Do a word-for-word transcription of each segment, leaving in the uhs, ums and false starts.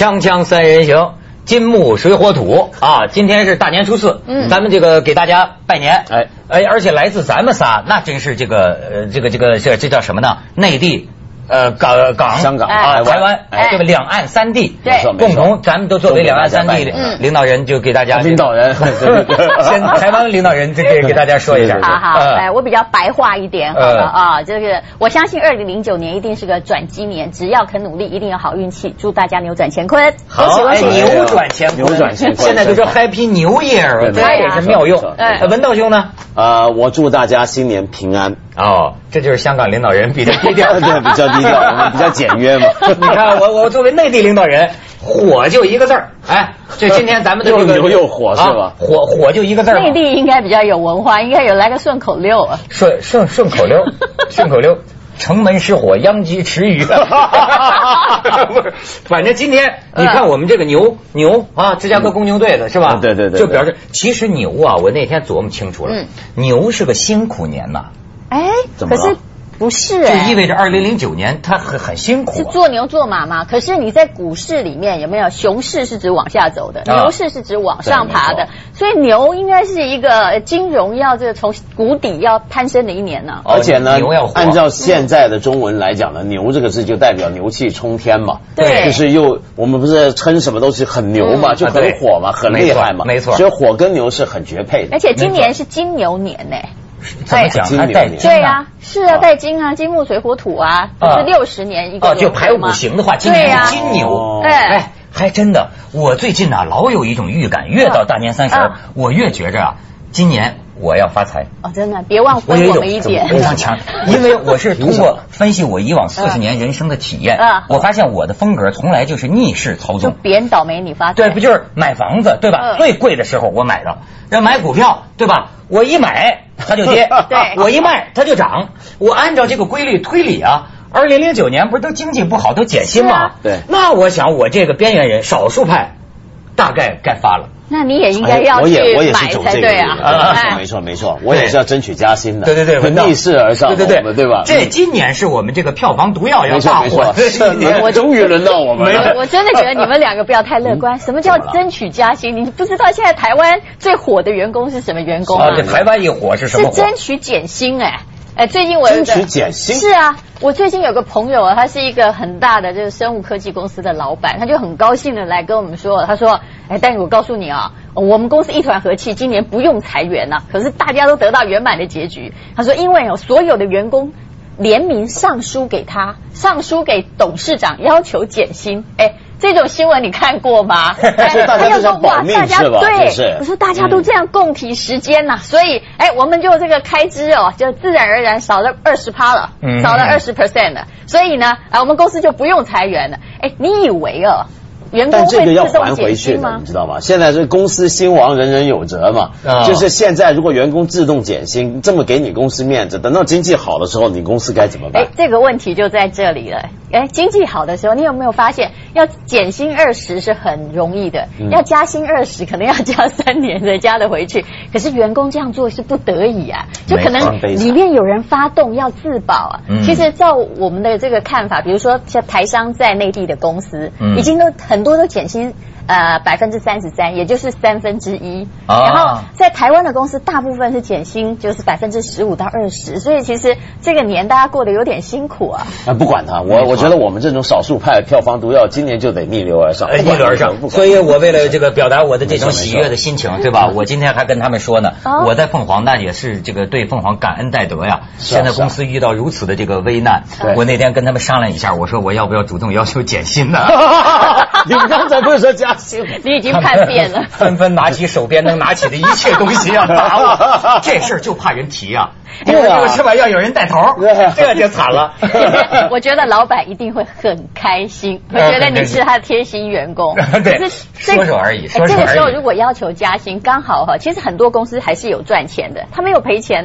锵锵三人行，金木水火土啊！今天是大年初四，嗯，咱们这个给大家拜年，哎哎，而且来自咱们仨，那真是这个呃，这个这个这这叫什么呢？内地。呃，港港、 香港啊、台湾，哎，这个两岸三地， 对， 共同，咱们都作为两岸三地领导人，就给大家领导人， 先台湾领导人，这个给大家说一下。 好好，哎，我比较白话一点，好了啊，这个我相信二零零九年一定是个转机年，只要肯努力，一定有好运气，祝大家扭转乾坤。 好，哎，扭转乾坤， 扭转乾坤， 现在就说 Happy New Year， 这也是妙用。哎，文道兄呢？ 呃，我祝大家新年平安。 哦，这就是香港领导人比较低调， 对，比较低调，我们比较简约嘛。 你看我我作为内地领导人，火就一个字儿，哎，这今天咱们的这个又牛又火是吧？ 火火就一个字儿。 内地应该比较有文化，应该有来个顺口溜啊。 顺顺顺口溜，顺口溜。城门失火，殃及池鱼。不是，反正今天你看我们这个牛牛啊，芝加哥公牛队的是吧？ 对对对， 就表示其实牛啊，我那天琢磨清楚了，牛是个辛苦年呐。 哎，可是不是， 就意味着二零零九年它很很辛苦。 是做牛做马嘛？可是你在股市里面有没有？熊市是指往下走的，牛市是指往上爬的，所以牛应该是一个金融要这个从谷底要攀升的一年呢。 而且呢，按照现在的中文来讲呢，牛这个字就代表牛气冲天嘛。 对， 就是又我们不是称什么都是很牛嘛，就很火嘛，很厉害嘛。 没错， 所以火跟牛是很绝配的。 而且今年是金牛年呢。 怎么讲？它带金？ 对呀，是啊，带金啊，金木水火土啊，就是六十年一个。 哦，就排五行的话，今年是金牛。哎，还真的，我最近呢老有一种预感，越到大年三十，我越觉着啊，今年我要发财。 哦，真的，别忘分我们一点。 非常强，因为我是通过分析我以往四十年人生的体验，我发现我的风格从来就是逆势操纵。 就别人倒霉你发财。 对，不就是买房子对吧？最贵的时候我买的，要买股票对吧？我一买它就跌， 对， 我一卖它就涨。我按照这个规律推理啊，二零零九年不是都经济不好都减薪吗？ 对， 那我想我这个边缘人少数派大概该发了。 那你也应该要去买才对啊！ 没错没错，我也是要争取加薪的。 对对对， 逆势而上， 对对对， 对吧？ 这今年是我们这个票房毒药要大火的一年， 我终于轮到我们了。 我真的觉得你们两个不要太乐观。什么叫争取加薪？你不知道现在台湾最火的员工是什么员工啊？这台湾一火是什么火？ 是争取减薪哎。哎，最近我争取减薪是啊，我最近有个朋友啊，他是一个很大的这个生物科技公司的老板，他就很高兴的来跟我们说，他说，哎，但是我告诉你啊，我们公司一团和气，今年不用裁员了，可是大家都得到圆满的结局。他说，因为有所有的员工联名上书给他，上书给董事长，要求减薪，哎。这种新闻你看过吗？ 所以大家都想保命是吧？ 对，我说大家都这样共体时艰呐，所以哎，我们就这个开支哦，就自然而然少了二十趴了，少了二十 percent 了，所以呢，啊，我们公司就不用裁员了。哎，你以为哦？员工会自动减薪吗？ 但这个要还回去的，你知道吗？现在是公司兴亡，人人有责嘛。哦、就是现在，如果员工自动减薪，这么给你公司面子，等到经济好的时候，你公司该怎么办？ 哎，这个问题就在这里了。哎，经济好的时候，你有没有发现，要减薪二十是很容易的，嗯、要加薪二十可能要加三年才加得回去。可是员工这样做是不得已啊，就可能里面有人发动要自保啊。嗯、其实照我们的这个看法，比如说像台商在内地的公司，嗯、已经都很多都减薪。呃，百分之三十三，也就是三分之一。啊、然后在台湾的公司，大部分是减薪，就是百分之十五到二十。所以其实这个年大家过得有点辛苦啊。 啊，不管他，我我觉得我们这种少数派票房毒药，今年就得逆流而上， 逆流而上。所以我为了这个表达我的这种喜悦的心情，对吧？我今天还跟他们说呢，哦、我在凤凰那也是这个对凤凰感恩戴德呀。现在公司遇到如此的这个危难，我那天跟他们商量一下，我说我要不要主动要求减薪呢？ 你们刚才不是说加？ 你已经叛变了， 纷纷拿起手边能拿起的一切东西要打我，这事儿就怕人提啊！对啊，是吧？要有人带头，这就惨了。 我觉得老板一定会很开心，我觉得你是他的贴心员工。 对，说说而已。 这个时候如果要求加薪，刚好哈，其实很多公司还是有赚钱的，他没有赔钱呢。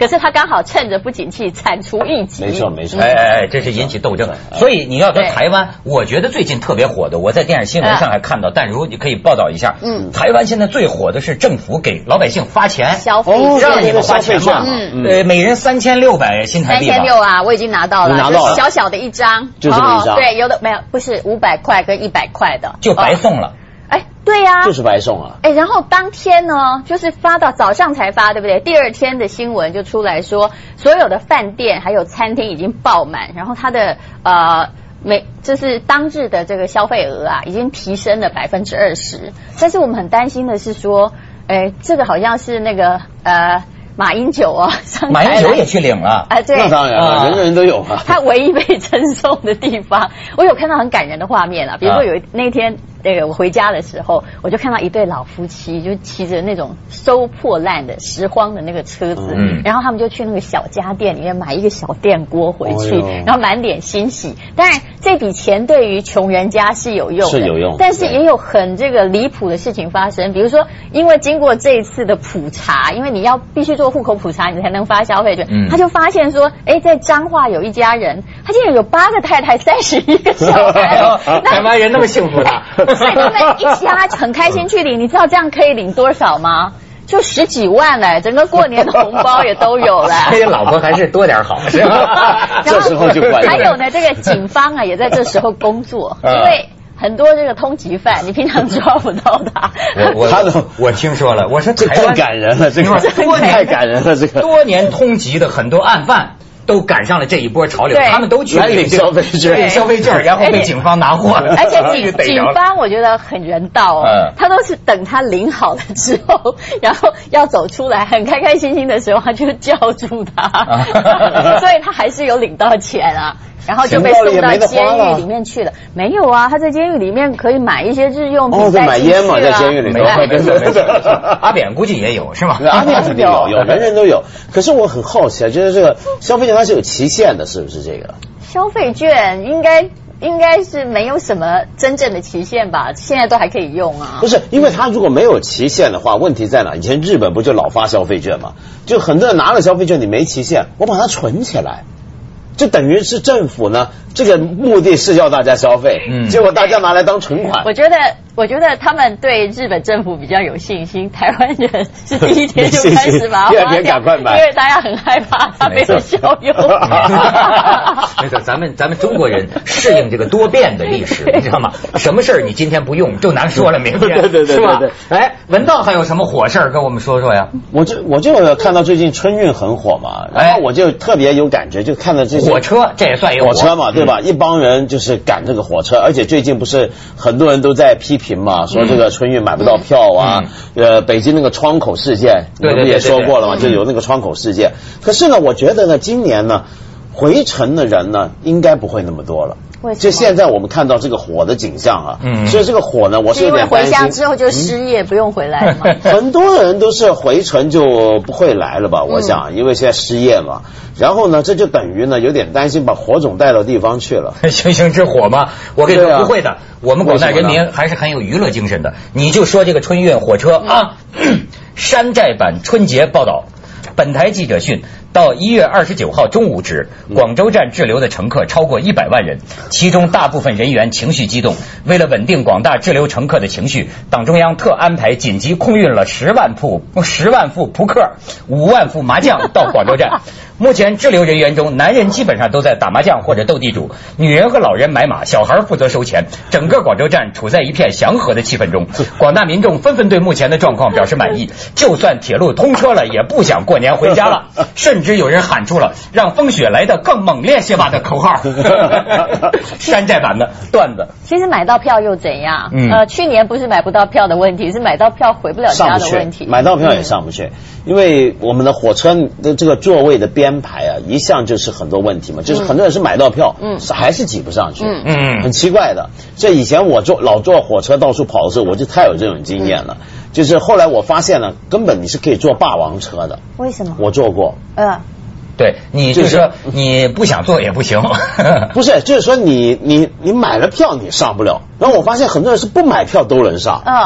可是他刚好趁着不景气铲除异己。 没错没错， 哎哎哎，这是引起斗争。所以你要说台湾，我觉得最近特别火的，我在电视新闻上还看到，但如你可以报道一下。嗯，台湾现在最火的是政府给老百姓发钱， 消费让你们花钱嘛。嗯，呃，每人三千六百新台币。 三千六啊，我已经拿到了， 拿到了， 小小的一张， 就这么一张。 对，有的没有，不是五百块跟一百块的， 就白送了。 哎，对呀， 就是白送啊！ 哎，然后当天呢，就是发到早上才发，对不对？第二天的新闻就出来说，所有的饭店还有餐厅已经爆满，然后它的呃每就是当日的这个消费额啊，已经提升了百分之二十。但是我们很担心的是说，哎，这个好像是那个呃。马英九啊， 马英九也去领了啊，对， 那当然了，人人都有啊。 他唯一被赠送的地方，我有看到很感人的画面啊，比如说有那天那个我回家的时候，我就看到一对老夫妻就骑着那种收破烂的拾荒的那个车子，嗯，然后他们就去那个小家电里面买一个小电锅回去，哦，然后满脸欣喜。当然这笔钱对于穷人家是有用的， 是有用， 但是也有很这个离谱的事情发生，比如说因为经过这一次的普查，因为你要必须做户口普查你才能发消费券，嗯，他就发现说，哎，在彰化有一家人，他竟然有八个太太，三十一个小孩， 台湾人那么幸福的。 所以他们一家很开心去领，你知道这样可以领多少吗？就十几万嘞，整个过年的红包也都有了。 这老婆还是多点好，是吧？ 这时候就管。 还有呢，这个警方啊也在这时候工作，因为很多这个通缉犯，你平常抓不到他。 我我他都我听说了，我说这太感人了，这个太感人了，这个多年通缉的很多案犯。都赶上了这一波潮流，他们都去领消费券， 领消费券，然后被警方拿货了。 而且警警方我觉得很人道哦，嗯，他都是等他领好了之后，然后要走出来，很开开心心的时候，他就叫住他，啊，所以他还是有领到钱啊。然后就被送到监狱里面去了。没有啊，他在监狱里面可以买一些日用品， 哦，对，买烟嘛，在监狱里面。 阿扁估计也有是吗？ 阿扁肯定有，有人人都有。可是我很好奇啊，就是这个消费券它是有期限的，是不是这个？ 消费券应该应该是没有什么真正的期限吧，现在都还可以用啊。 不是，因为它如果没有期限的话，问题在哪？以前日本不就老发消费券嘛？就很多人拿了消费券，你没期限，我把它存起来。就等于是政府呢，这个目的是要大家消费，嗯，结果大家拿来当存款。 我觉得，我觉得他们对日本政府比较有信心，台湾人是第一天就开始把它花掉， 第二天赶快买， 因为大家很害怕它没有效用。 没错，咱们咱们中国人适应这个多变的历史，你知道吗？什么事儿你今天不用，就难说了，明天对对对， 是吧？哎，文道还有什么火事儿跟我们说说呀？ 我就我就看到最近春运很火嘛，然后我就特别有感觉，就看到这些。 火车这也算有火车嘛，对吧？嗯，一帮人就是赶这个火车，而且最近不是很多人都在批评嘛，说这个春运买不到票啊，嗯，呃，北京那个窗口事件，我们也说过了嘛，就有那个窗口事件。可是呢，我觉得呢，今年呢，回程的人呢，应该不会那么多了。就现在我们看到这个火的景象啊，嗯，所以这个火呢，我是有点担心。 因为回乡之后就失业，嗯，不用回来了嘛。 很多人都是回程就不会来了吧？我想，因为现在失业嘛。然后呢，这就等于呢，有点担心把火种带到地方去了。 星星之火吗？我跟你说，不会的。我们广大人民还是很有娱乐精神的。你就说这个春运火车啊，山寨版春节报道。本台记者讯，到一月二十九号中午止，广州站滞留的乘客超过一百万人，其中大部分人员情绪激动。为了稳定广大滞留乘客的情绪，党中央特安排紧急空运了十万铺十万副扑克、五万副麻将到广州站。目前滞留人员中，男人基本上都在打麻将或者斗地主，女人和老人买马，小孩负责收钱。整个广州站处在一片祥和的气氛中，广大民众纷纷对目前的状况表示满意。就算铁路通车了，也不想过年回家了，甚至有人喊出了让风雪来得更猛烈些吧的口号。山寨版的段子。 其实买到票又怎样？嗯、呃，去年不是买不到票的问题，是买到票回不了家的问题。 买到票也上不去，嗯，因为我们的火车的这个座位的编排啊，一向就是很多问题嘛，就是很多人是买到票，嗯，还是挤不上去，嗯嗯，很奇怪的。这以前我坐老坐火车到处跑的时候，我就太有这种经验了。嗯，就是后来我发现呢，根本你是可以坐霸王车的。 为什么？ 我坐过。 嗯。 对，你就是说你不想坐也不行。 不是，就是说你你你买了票你上不了，然后我发现很多人是不买票都能上。 嗯。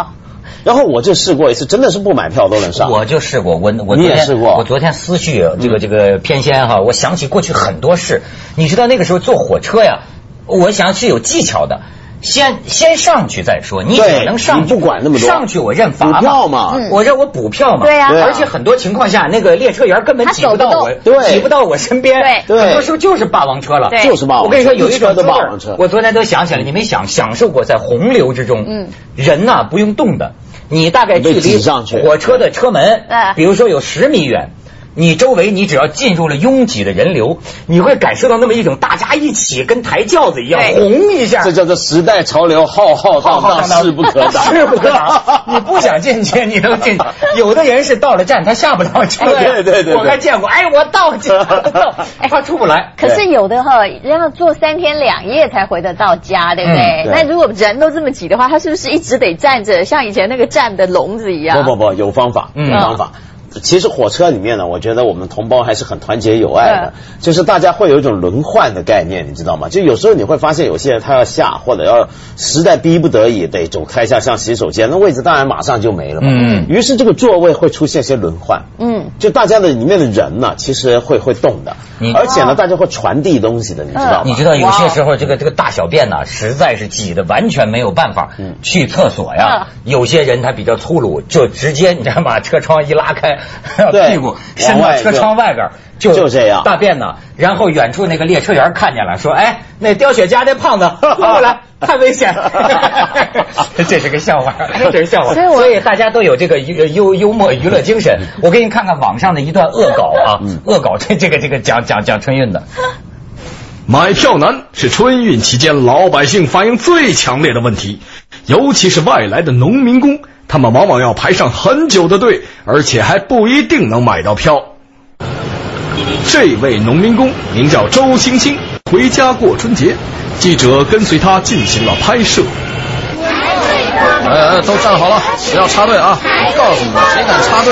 然后我就试过一次，真的是不买票都能上。 我就试过，我我你也试过。 我昨天思绪这个这个偏先哈，我想起过去很多事。你知道那个时候坐火车呀，我想是有技巧的。先先上去再说，你只能上去， 不管那么多。 上去我认罚补票嘛， 嗯、我这我补票嘛， 对呀、啊。 而且很多情况下，那个列车员根本挤不到我，挤不到我身边。 对， 很多时候就是霸王车了， 就是霸王车。 我跟你说，有一种的霸王车， 我昨天都想起来，你没想享受过在洪流之中，嗯，人呐不用动的，你大概距离火车的车门，比如说有十米远。你周围你只要进入了拥挤的人流，你会感受到那么一种大家一起跟抬轿子一样轰一下， 这叫做时代潮流，浩浩荡荡，势不可挡， 势不可挡。你不想进去，你能进去。有的人是到了站他下不了车， 对对对， 我还见过，哎，我到去到，他出不来。 可是有的哈，要坐三天两夜才回得到家，对不对？嗯、那如果人都这么挤的话，他是不是一直得站着，像以前那个站的笼子一样？ 不不不，有方法，有方法。嗯其实火车里面呢，我觉得我们同胞还是很团结友爱的，就是大家会有一种轮换的概念，你知道吗？就有时候你会发现有些人他要下，或者要实在逼不得已得走开一下，像洗手间，那位置当然马上就没了嘛。嗯，于是这个座位会出现些轮换。嗯，就大家的里面的人呢，其实会会动的，而且呢，大家会传递东西的，你知道吗？ 你知道有些时候这个这个大小便呢，实在是挤得完全没有办法去厕所呀。有些人他比较粗鲁，就直接你知道吗？车窗一拉开。屁股伸到车窗外边就就这样大便呢，然后远处那个列车员看见了，说：“哎，那叼雪茄那胖子过来，太危险了。”这是个笑话，这是笑话。所以大家都有这个幽幽默娱乐精神。我给你看看网上的一段恶搞啊，恶搞这这个这个讲讲讲春运的。 买票难是春运期间老百姓反映最强烈的问题，尤其是外来的农民工。他们往往要排上很久的队，而且还不一定能买到票。这位农民工名叫周星星，回家过春节，记者跟随他进行了拍摄。 哎哎，都站好了，不要插队啊！我告诉你们，谁敢插队，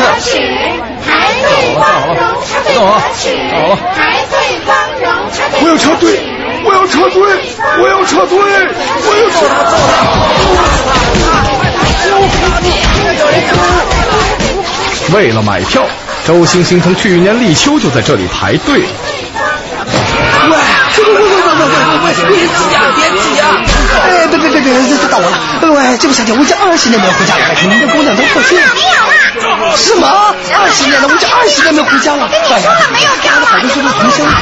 站好了，站好了，别动啊！站好了。 我要插队，我要插队，我要插队，我要插队。为了买票，周星星从去年立秋就在这里排队。 喂，喂喂喂喂喂喂，别挤啊，别挤啊！哎，别别别别，这这到我了！喂，这个夏天我已经二十年没有回家了，你们的姑娘都特训。没有啦。什么？二十年了，我已经二十年没有回家了。哎呀，没有家了，好多兄弟同乡。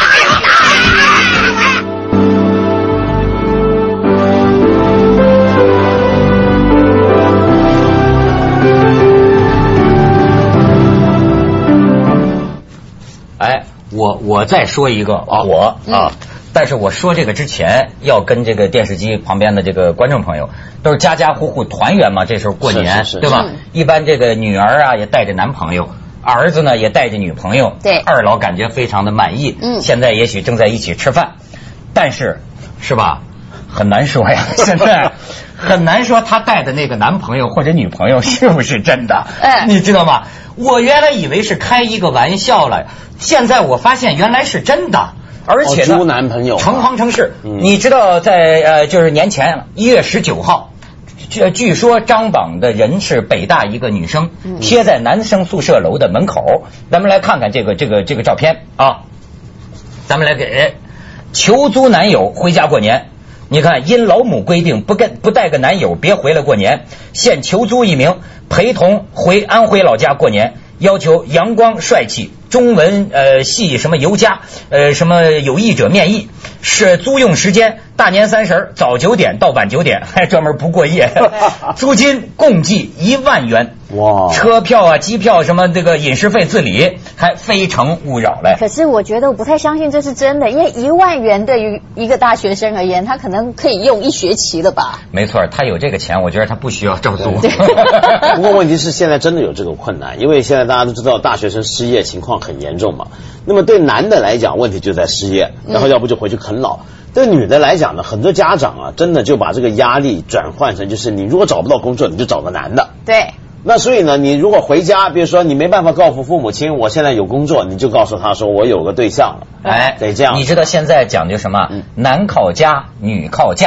哎，我我再说一个火啊！但是我说这个之前要跟这个电视机旁边的这个观众朋友，都是家家户户团圆嘛，这时候过年对吧？一般这个女儿啊也带着男朋友，儿子呢也带着女朋友， 对， 二老感觉非常的满意。嗯，现在也许正在一起吃饭，但是是吧？很难说呀，现在很难说他带的那个男朋友或者女朋友是不是真的？哎，你知道吗？我原来以为是开一个玩笑了，现在我发现原来是真的，而且呢， 租男朋友诚惶诚事。嗯、你知道在，在呃，就是年前一月十九号，据据说张榜的人是北大一个女生，贴在男生宿舍楼的门口。咱们来看看这个这个这个照片啊，咱们来给求租男友回家过年。你看，因老母规定不跟不带个男友别回来过年，现求租一名陪同回安徽老家过年，要求阳光帅气，中文呃系什么尤佳，呃什么有意者面议，是租用时间大年三十早九点到晚九点，还专门不过夜，租金共计一万元。哇！车票啊、机票什么这个饮食费自理，还非诚勿扰嘞。 可是我觉得我不太相信这是真的，因为一万元对于一个大学生而言，他可能可以用一学期了吧？ 没错，他有这个钱，我觉得他不需要照租。 不过问题是现在真的有这个困难，因为现在大家都知道大学生失业情况很严重嘛。那么对男的来讲，问题就在失业，然后要不就回去啃老。对女的来讲呢，很多家长啊，真的就把这个压力转换成，就是你如果找不到工作，你就找个男的。 对。 那所以呢，你如果回家，比如说你没办法告诉父母亲，我现在有工作，你就告诉他说我有个对象了。 哎， 得这样。 你知道现在讲究什么？嗯、男靠家，女靠嫁。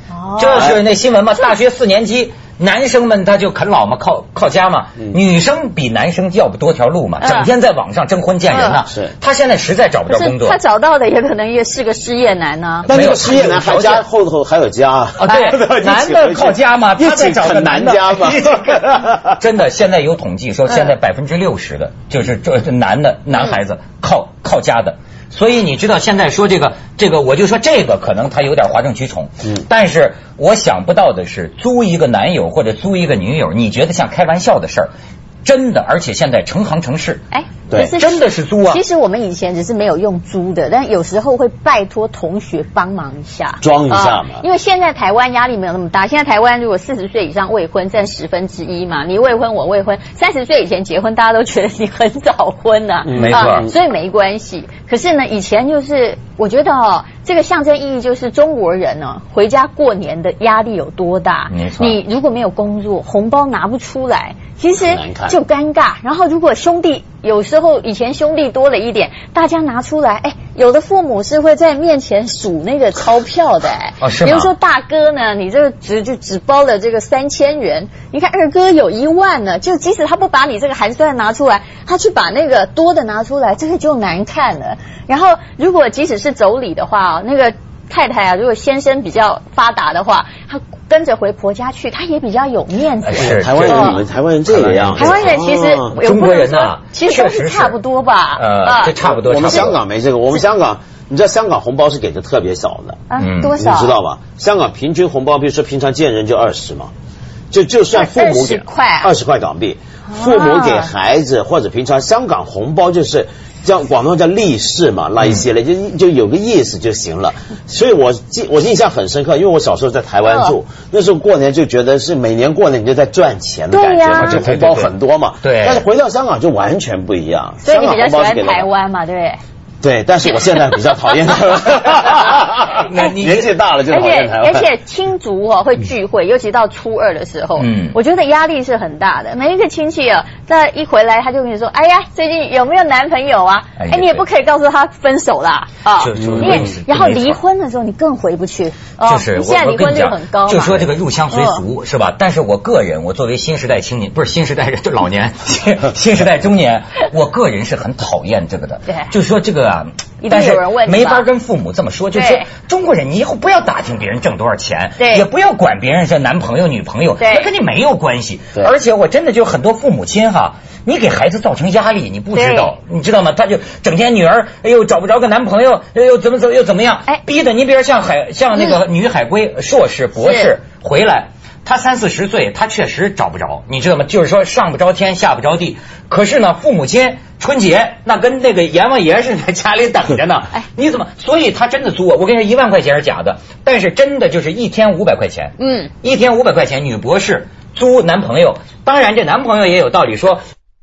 哦，就是那新闻嘛，大学四年级。男生们他就啃老嘛，靠靠家嘛，嗯、女生比男生要不多条路嘛，嗯、整天在网上征婚见人呐、啊。是、嗯，他现在实在找不着工作， 他找到的也可能也是个失业男呢、啊。 那个失业男还家后头还有家啊？ 对，男的靠家嘛，他在找个男家嘛。 真的，现在有统计说，现在百分之六十的就是这男的男孩子靠靠家的。所以你知道现在说这个这个，我就说这个可能他有点哗众取宠，嗯，但是我想不到的是，租一个男友或者租一个女友，你觉得像开玩笑的事儿，真的，而且现在成行成市， 哎， 对，真的是租啊。 其实我们以前只是没有用租的，但有时候会拜托同学帮忙一下， 装一下嘛、呃。 因为现在台湾压力没有那么大，现在台湾如果四十岁以上未婚占十分之一嘛，你未婚我未婚，三十岁以前结婚，大家都觉得你很早婚呐、啊嗯，没错、呃， 所以没关系。可是呢，以前就是我觉得哦，这个象征意义就是中国人呢、哦、回家过年的压力有多大。 没错， 你如果没有工作，红包拿不出来，其实就尴尬。然后如果兄弟有时候以前兄弟多了一点，大家拿出来，哎，有的父母是会在面前数那个钞票的，哎， 哦，是吗？ 比如说大哥呢，你这个只就只包了这个三千元，你看二哥有一万呢，就即使他不把你这个寒酸拿出来，他去把那个多的拿出来，这个就难看了。然后如果即使是妯娌的话，那个太太啊，如果先生比较发达的话，他跟着回婆家去，他也比较有面子。 是台湾人，你们台湾人这个样子。 台湾人其实、哦、 中国人啊， 其实都是差不多吧。 呃，这差不多。 我们香港没这个，我们香港。你知道香港红包是给的特别少的， 嗯，多少？ 你知道吧？香港平均红包，比如说平常见人就二十嘛，就就算父母给二十块港币，父母给孩子或者平常香港红包就是叫广东叫利是嘛，那一些嘞，就就有个意思就行了。所以我记我印象很深刻，因为我小时候在台湾住，那时候过年就觉得是每年过年你就在赚钱的感觉嘛，就红包很多嘛。 对。 但是回到香港就完全不一样， 所以你比较喜欢台湾嘛，对不对？ 对，但是我现在比较讨厌台湾，那年纪大了就讨厌台湾。 而且而且亲族哦会聚会，尤其到初二的时候，嗯，我觉得压力是很大的。每一个亲戚啊，那一回来他就跟你说：“哎呀，最近有没有男朋友啊？”哎，你也不可以告诉他分手啦啊！你也然后离婚的时候你更回不去， 就是现在离婚率很高。 就说这个入乡随俗是吧？但是我个人，我作为新时代青年，不是新时代人，就老年，新时代中年，我个人是很讨厌这个的。对，就是说这个。但是没法跟父母这么说，就是说中国人，你以后不要打听别人挣多少钱，也不要管别人是男朋友女朋友，那跟你没有关系。而且我真的就很多父母亲哈，你给孩子造成压力，你不知道，你知道吗？他就整天女儿哎呦找不着个男朋友，又怎么怎么又怎么样，逼得你比如像海像那个女海归硕士博士回来。他三四十岁，他确实找不着，你知道吗？就是说上不着天，下不着地。可是呢，父母亲春节那跟那个阎王爷似的，在家里等着呢。哎，你怎么？所以他真的租我，我跟你说，一万块钱是假的，但是真的就是一天五百块钱。嗯，一天五百块钱，女博士租男朋友。当然，这男朋友也有道理说，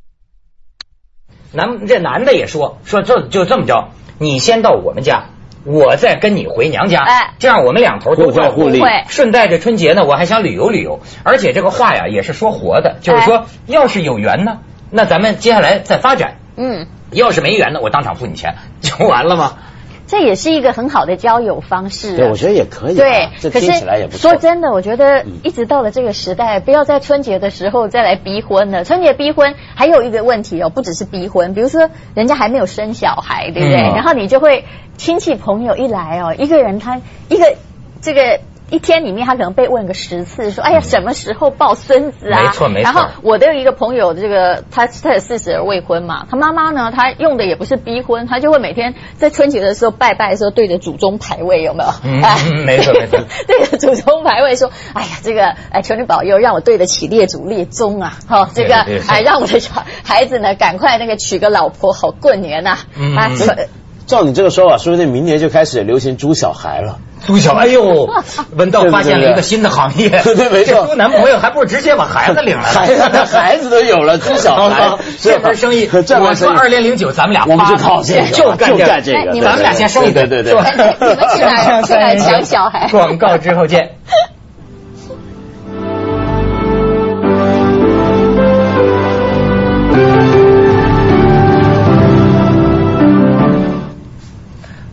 男这男的也说说这就这么着，你先到我们家。我再跟你回娘家，哎，这样我们两头都照顾。顺带着春节呢，我还想旅游旅游，而且这个话呀也是说活的，就是说，要是有缘呢，那咱们接下来再发展。嗯，要是没缘呢，我当场付你钱，就完了吗？ 这也是一个很好的交友方式、啊。 对，我觉得也可以、啊。 对， 这听起来也不错。 说真的，我觉得一直到了这个时代，不要在春节的时候再来逼婚了。春节逼婚还有一个问题哦，不只是逼婚，比如说人家还没有生小孩，对不对？嗯、然后你就会亲戚朋友一来哦，一个人他一个这个。一天里面他可能被问个十次，说哎呀什么时候抱孙子啊？ 没错没错。 然后我的有一个朋友，这个他他有四十而未婚嘛，他妈妈呢，他用的也不是逼婚，他就会每天在春节的时候拜拜的时候对着祖宗牌位，有没有？ 嗯，哎、没错没错。 对着祖宗牌位说，哎呀这个哎求你保佑，让我对得起列祖列宗啊！哈、哦，这个哎让我的小孩子呢赶快那个娶个老婆好过年呐、啊！嗯。啊照你这个说法，说不定明年就开始流行租小孩了。 租小孩，哎呦，文道发现了一个新的行业。 对对没错， 租男朋友还不如直接把孩子领来。 孩子孩子都有了，租小孩， 这门生意。我说二零零九，咱们俩我们就靠这个， 就干就干这个。 咱们俩先生一个， 对对对。 你们去哪去哪抢小孩？ 广告之后见。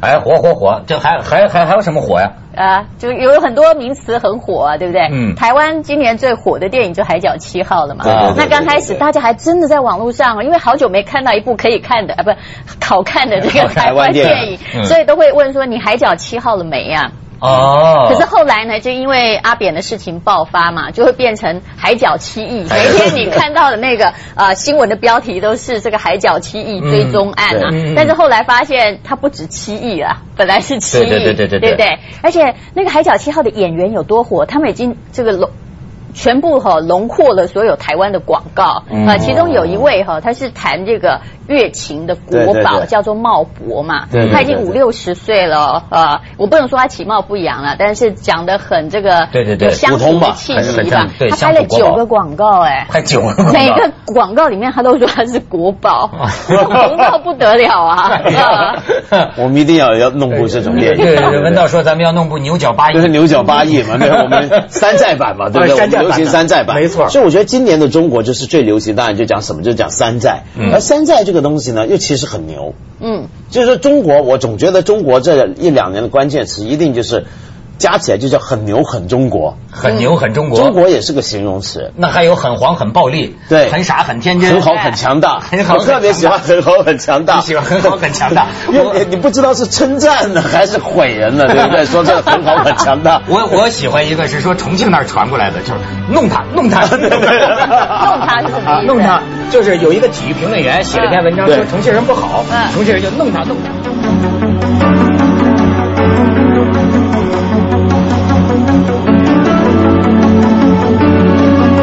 哎，火火火，这还还还还有什么火呀？ 啊，就有很多名词很火啊，对不对？ 嗯。 台湾今年最火的电影就《海角七号》了嘛。 对对对对对。 那刚开始大家还真的在网络上，因为好久没看到一部可以看的啊，不好看的这个台湾电影， 嗯、 所以都会问说你《海角七号》了没呀、啊？ 哦， 可是后来呢，就因为阿扁的事情爆发嘛，就会变成海角七亿。每天你看到的那个呃新闻的标题都是这个海角七亿追踪案啊，嗯、但是后来发现它不止七亿啊，本来是七亿， 对对对对对， 对不对？而且那个海角七号的演员有多火，他们已经这个笼全部哈、哦、笼括了所有台湾的广告啊、嗯呃，其中有一位哈、哦，他是谈这个乐琴的国宝，对对对叫做茂博嘛，对对对对他已经五六十岁了，呃，我不能说他其貌不扬了，但是讲得很这个对对对乡土的气息吧。 他拍了九个广告，哎， 拍九个广告， 每个广告里面他都说他是国宝，红到不得了啊！ 我们一定要要弄部这种电影。 对对，文道说咱们要弄部牛角八亿， 就是牛角八亿嘛，对，我们山寨版嘛，对不对？我们流行山寨版， 没错。 所以我觉得今年的中国就是最流行，当然就讲什么，就讲山寨。嗯、而山寨这个东西呢，又其实很牛。嗯，就是说中国，我总觉得中国这一两年的关键词一定就是加起来就叫很牛很中国， 很牛很中国。 中国也是个形容词。 那还有很黄很暴力， 对， 很傻很天真， 很好很强大， 很好。 我特别喜欢很好很强大， 你喜欢很好很强大， 因为你不知道是称赞呢还是毁人呢，对不对？说这很好很强大。 我我喜欢一个是说重庆那儿传过来的，就是弄他弄他弄他是什么意思？ 弄他就是有一个体育评论员写了篇文章说重庆人不好，重庆人就弄他弄他。